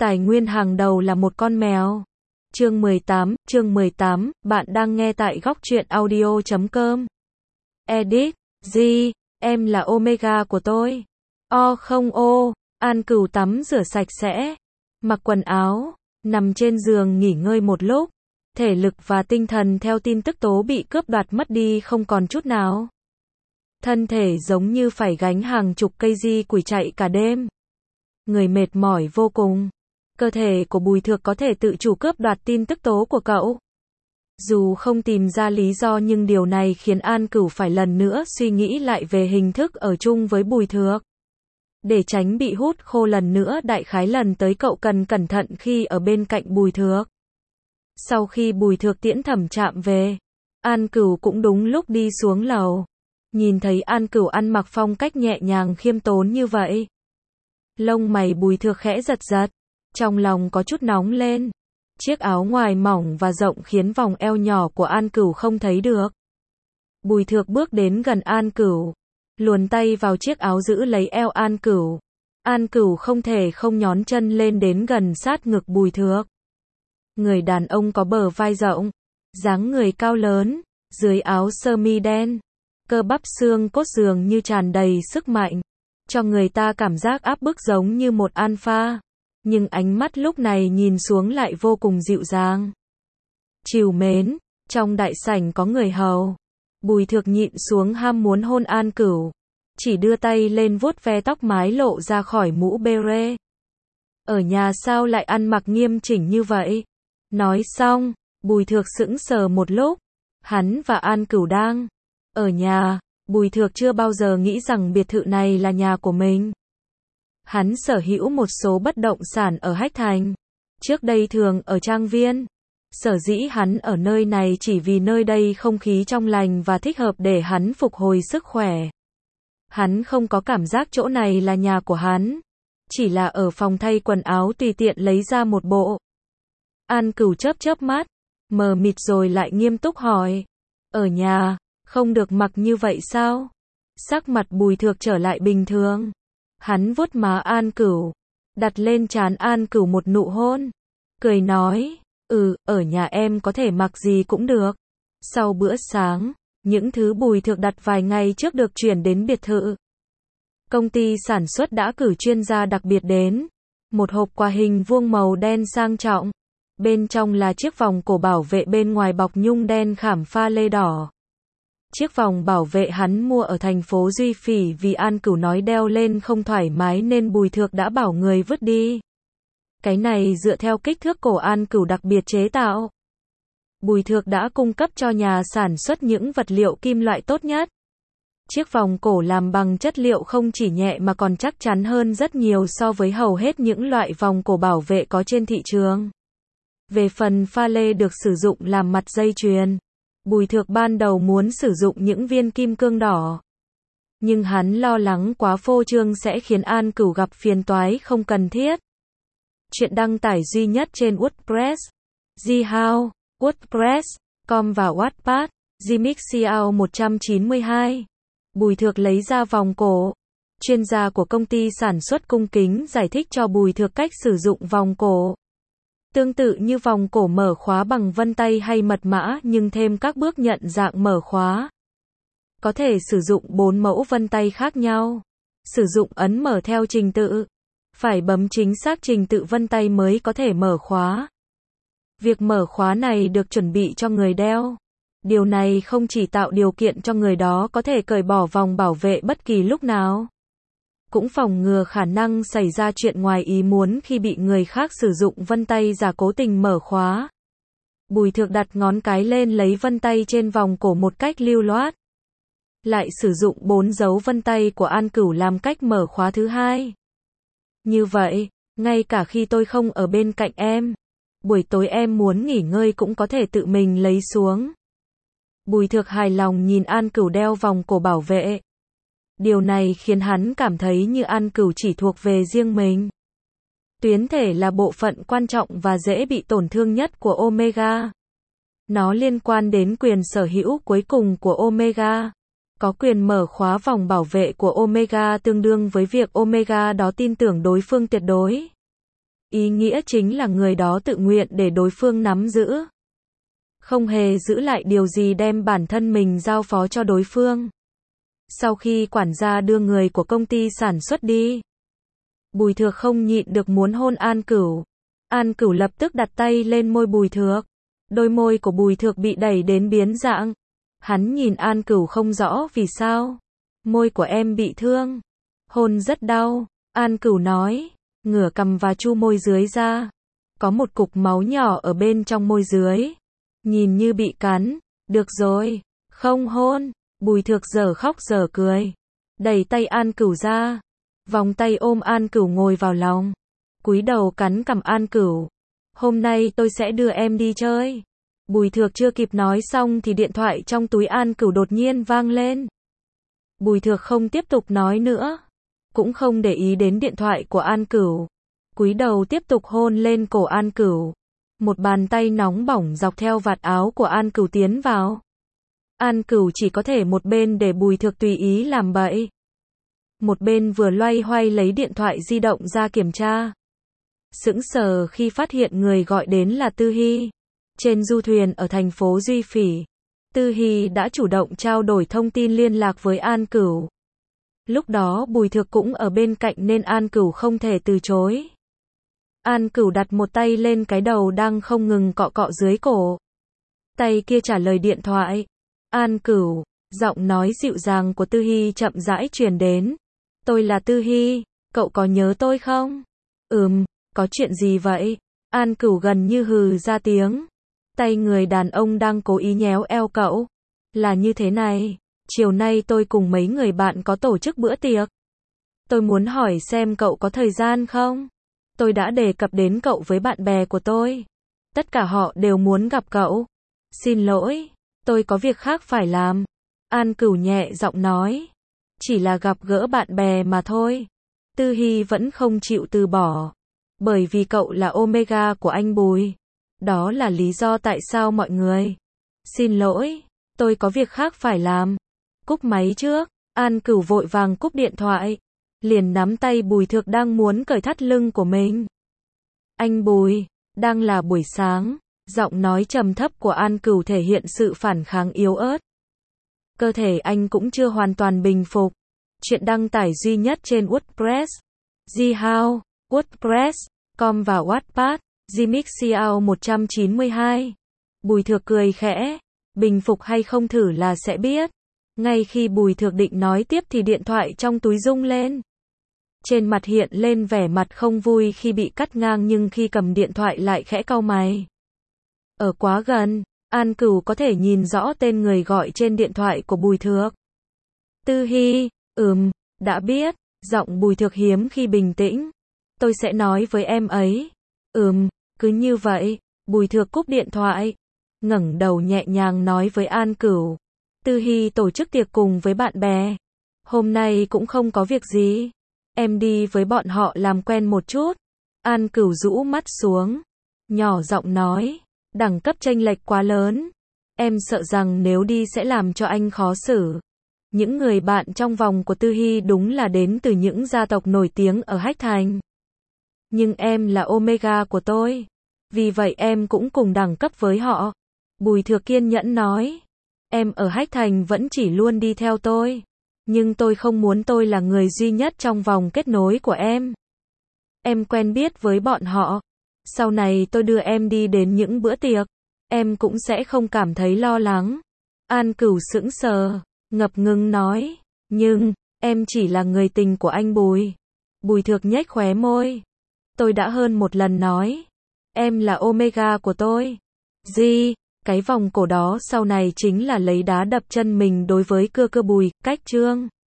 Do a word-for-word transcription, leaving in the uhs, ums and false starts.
Tài nguyên hàng đầu là một con mèo. Chương mười tám, chương mười tám, bạn đang nghe tại góc truyện audio chấm com. Edit, G, em là Omega của tôi. O không ô, An Cửu tắm rửa sạch sẽ, mặc quần áo, nằm trên giường nghỉ ngơi một lúc. Thể lực và tinh thần theo tin tức tố bị cướp đoạt mất đi không còn chút nào. Thân thể giống như phải gánh hàng chục cây di quỷ chạy cả đêm. Người mệt mỏi vô cùng. Cơ thể của Bùi Thược có thể tự chủ cướp đoạt tin tức tố của cậu. Dù không tìm ra lý do nhưng điều này khiến An Cửu phải lần nữa suy nghĩ lại về hình thức ở chung với Bùi Thược. Để tránh bị hút khô lần nữa, đại khái lần tới cậu cần cẩn thận khi ở bên cạnh Bùi Thược. Sau khi Bùi Thược tiễn Thẩm Trạm về, An Cửu cũng đúng lúc đi xuống lầu. Nhìn thấy An Cửu ăn mặc phong cách nhẹ nhàng khiêm tốn như vậy, lông mày Bùi Thược khẽ giật giật, trong lòng có chút nóng lên. Chiếc áo ngoài mỏng và rộng khiến vòng eo nhỏ của An Cửu không thấy được. Bùi Thược bước đến gần An Cửu, luồn tay vào chiếc áo giữ lấy eo An Cửu. An Cửu không thể không nhón chân lên đến gần sát ngực Bùi Thược. Người đàn ông có bờ vai rộng, dáng người cao lớn, dưới áo sơ mi đen, cơ bắp xương cốt dường như tràn đầy sức mạnh, cho người ta cảm giác áp bức giống như một alpha. Nhưng ánh mắt lúc này nhìn xuống lại vô cùng dịu dàng, trìu mến. Trong đại sảnh có người hầu. Bùi Thược nhịn xuống ham muốn hôn An Cửu, chỉ đưa tay lên vuốt ve tóc mái lộ ra khỏi mũ beret. Ở nhà sao lại ăn mặc nghiêm chỉnh như vậy? Nói xong, Bùi Thược sững sờ một lúc. Hắn và An Cửu đang ở nhà. Bùi Thược chưa bao giờ nghĩ rằng biệt thự này là nhà của mình. Hắn sở hữu một số bất động sản ở Hách Thành, trước đây thường ở Trang Viên. Sở dĩ hắn ở nơi này chỉ vì nơi đây không khí trong lành và thích hợp để hắn phục hồi sức khỏe. Hắn không có cảm giác chỗ này là nhà của hắn, chỉ là ở phòng thay quần áo tùy tiện lấy ra một bộ. An Cửu chớp chớp mắt, mờ mịt rồi lại nghiêm túc hỏi, ở nhà, không được mặc như vậy sao? Sắc mặt Bùi Thược trở lại bình thường. Hắn vuốt má An Cửu, đặt lên trán An Cửu một nụ hôn, cười nói, ừ, ở nhà em có thể mặc gì cũng được. Sau bữa sáng, những thứ Bùi Thược đặt vài ngày trước được chuyển đến biệt thự. Công ty sản xuất đã cử chuyên gia đặc biệt đến. Một hộp quà hình vuông màu đen sang trọng. Bên trong là chiếc vòng cổ bảo vệ, bên ngoài bọc nhung đen khảm pha lê đỏ. Chiếc vòng bảo vệ hắn mua ở thành phố Duy Phỉ vì An Cửu nói đeo lên không thoải mái nên Bùi Thược đã bảo người vứt đi. Cái này dựa theo kích thước cổ An Cửu đặc biệt chế tạo. Bùi Thược đã cung cấp cho nhà sản xuất những vật liệu kim loại tốt nhất. Chiếc vòng cổ làm bằng chất liệu không chỉ nhẹ mà còn chắc chắn hơn rất nhiều so với hầu hết những loại vòng cổ bảo vệ có trên thị trường. Về phần pha lê được sử dụng làm mặt dây chuyền, Bùi Thược ban đầu muốn sử dụng những viên kim cương đỏ. Nhưng hắn lo lắng quá phô trương sẽ khiến An Cửu gặp phiền toái không cần thiết. Chuyện đăng tải duy nhất trên WordPress, Ghow, WordPress, com và Wattpad, Gmixio một trăm chín mươi hai. Bùi Thược lấy ra vòng cổ. Chuyên gia của công ty sản xuất cung kính giải thích cho Bùi Thược cách sử dụng vòng cổ. Tương tự như vòng cổ mở khóa bằng vân tay hay mật mã nhưng thêm các bước nhận dạng mở khóa. Có thể sử dụng bốn mẫu vân tay khác nhau. Sử dụng ấn mở theo trình tự. Phải bấm chính xác trình tự vân tay mới có thể mở khóa. Việc mở khóa này được chuẩn bị cho người đeo. Điều này không chỉ tạo điều kiện cho người đó có thể cởi bỏ vòng bảo vệ bất kỳ lúc nào, cũng phòng ngừa khả năng xảy ra chuyện ngoài ý muốn khi bị người khác sử dụng vân tay giả cố tình mở khóa. Bùi Thược đặt ngón cái lên lấy vân tay trên vòng cổ một cách lưu loát. Lại sử dụng bốn dấu vân tay của An Cửu làm cách mở khóa thứ hai. Như vậy, ngay cả khi tôi không ở bên cạnh em, buổi tối em muốn nghỉ ngơi cũng có thể tự mình lấy xuống. Bùi Thược hài lòng nhìn An Cửu đeo vòng cổ bảo vệ. Điều này khiến hắn cảm thấy như An Cửu chỉ thuộc về riêng mình. Tuyến thể là bộ phận quan trọng và dễ bị tổn thương nhất của Omega. Nó liên quan đến quyền sở hữu cuối cùng của Omega. Có quyền mở khóa vòng bảo vệ của Omega tương đương với việc Omega đó tin tưởng đối phương tuyệt đối. Ý nghĩa chính là người đó tự nguyện để đối phương nắm giữ. Không hề giữ lại điều gì, đem bản thân mình giao phó cho đối phương. Sau khi quản gia đưa người của công ty sản xuất đi, Bùi Thược không nhịn được muốn hôn An Cửu. An Cửu lập tức đặt tay lên môi Bùi Thược. Đôi môi của Bùi Thược bị đẩy đến biến dạng. Hắn nhìn An Cửu không rõ vì sao. Môi của em bị thương. Hôn rất đau. An Cửu nói. Ngửa cằm và chu môi dưới ra. Có một cục máu nhỏ ở bên trong môi dưới. Nhìn như bị cắn. Được rồi. Không hôn. Bùi Thược giờ khóc giờ cười. Đẩy tay An Cửu ra. Vòng tay ôm An Cửu ngồi vào lòng. Cúi đầu cắn cằm An Cửu. Hôm nay tôi sẽ đưa em đi chơi. Bùi Thược chưa kịp nói xong thì điện thoại trong túi An Cửu đột nhiên vang lên. Bùi Thược không tiếp tục nói nữa. Cũng không để ý đến điện thoại của An Cửu. Cúi đầu tiếp tục hôn lên cổ An Cửu. Một bàn tay nóng bỏng dọc theo vạt áo của An Cửu tiến vào. An Cửu chỉ có thể một bên để Bùi Thược tùy ý làm bậy. Một bên vừa loay hoay lấy điện thoại di động ra kiểm tra. Sững sờ khi phát hiện người gọi đến là Tư Hy. Trên du thuyền ở thành phố Duy Phỉ, Tư Hy đã chủ động trao đổi thông tin liên lạc với An Cửu. Lúc đó Bùi Thược cũng ở bên cạnh nên An Cửu không thể từ chối. An Cửu đặt một tay lên cái đầu đang không ngừng cọ cọ dưới cổ. Tay kia trả lời điện thoại. An Cửu, giọng nói dịu dàng của Tư Hy chậm rãi truyền đến. Tôi là Tư Hy, cậu có nhớ tôi không? Ừm, có chuyện gì vậy? An Cửu gần như hừ ra tiếng. Tay người đàn ông đang cố ý nhéo eo cậu. Là như thế này, chiều nay tôi cùng mấy người bạn có tổ chức bữa tiệc. Tôi muốn hỏi xem cậu có thời gian không? Tôi đã đề cập đến cậu với bạn bè của tôi. Tất cả họ đều muốn gặp cậu. Xin lỗi, tôi có việc khác phải làm. An Cửu nhẹ giọng nói. Chỉ là gặp gỡ bạn bè mà thôi. Tư Hy vẫn không chịu từ bỏ. Bởi vì cậu là Omega của anh Bùi. Đó là lý do tại sao mọi người. Xin lỗi, tôi có việc khác phải làm. Cúp máy trước. An Cửu vội vàng cúp điện thoại. Liền nắm tay Bùi Thược đang muốn cởi thắt lưng của mình. Anh Bùi, đang là buổi sáng. Giọng nói trầm thấp của An Cửu thể hiện sự phản kháng yếu ớt. Cơ thể anh cũng chưa hoàn toàn bình phục. Chuyện đăng tải duy nhất trên WordPress. Ghow, WordPress, com và Wattpad. Gmixio một trăm chín mươi hai. Bùi Thược cười khẽ. Bình phục hay không thử là sẽ biết. Ngay khi Bùi Thược định nói tiếp thì điện thoại trong túi rung lên. Trên mặt hiện lên vẻ mặt không vui khi bị cắt ngang nhưng khi cầm điện thoại lại khẽ cau mày. Ở quá gần, An Cửu có thể nhìn rõ tên người gọi trên điện thoại của Bùi Thược. Tư Hy, ừm, đã biết, giọng Bùi Thược hiếm khi bình tĩnh. Tôi sẽ nói với em ấy. Ừm, cứ như vậy. Bùi Thược cúp điện thoại. Ngẩng đầu nhẹ nhàng nói với An Cửu. Tư Hy tổ chức tiệc cùng với bạn bè. Hôm nay cũng không có việc gì. Em đi với bọn họ làm quen một chút. An Cửu rũ mắt xuống. Nhỏ giọng nói. Đẳng cấp chênh lệch quá lớn. Em sợ rằng nếu đi sẽ làm cho anh khó xử. Những người bạn trong vòng của Tư Hy đúng là đến từ những gia tộc nổi tiếng ở Hách Thành. Nhưng em là Omega của tôi. Vì vậy em cũng cùng đẳng cấp với họ. Bùi Thược kiên nhẫn nói. Em ở Hách Thành vẫn chỉ luôn đi theo tôi. Nhưng tôi không muốn tôi là người duy nhất trong vòng kết nối của em. Em quen biết với bọn họ. Sau này tôi đưa em đi đến những bữa tiệc. Em cũng sẽ không cảm thấy lo lắng. An Cửu sững sờ, ngập ngừng nói. Nhưng, em chỉ là người tình của anh Bùi. Bùi Thược nhếch khóe môi. Tôi đã hơn một lần nói. Em là Omega của tôi. Gì? Cái vòng cổ đó sau này chính là lấy đá đập chân mình đối với cưa cơ Bùi, cách chương.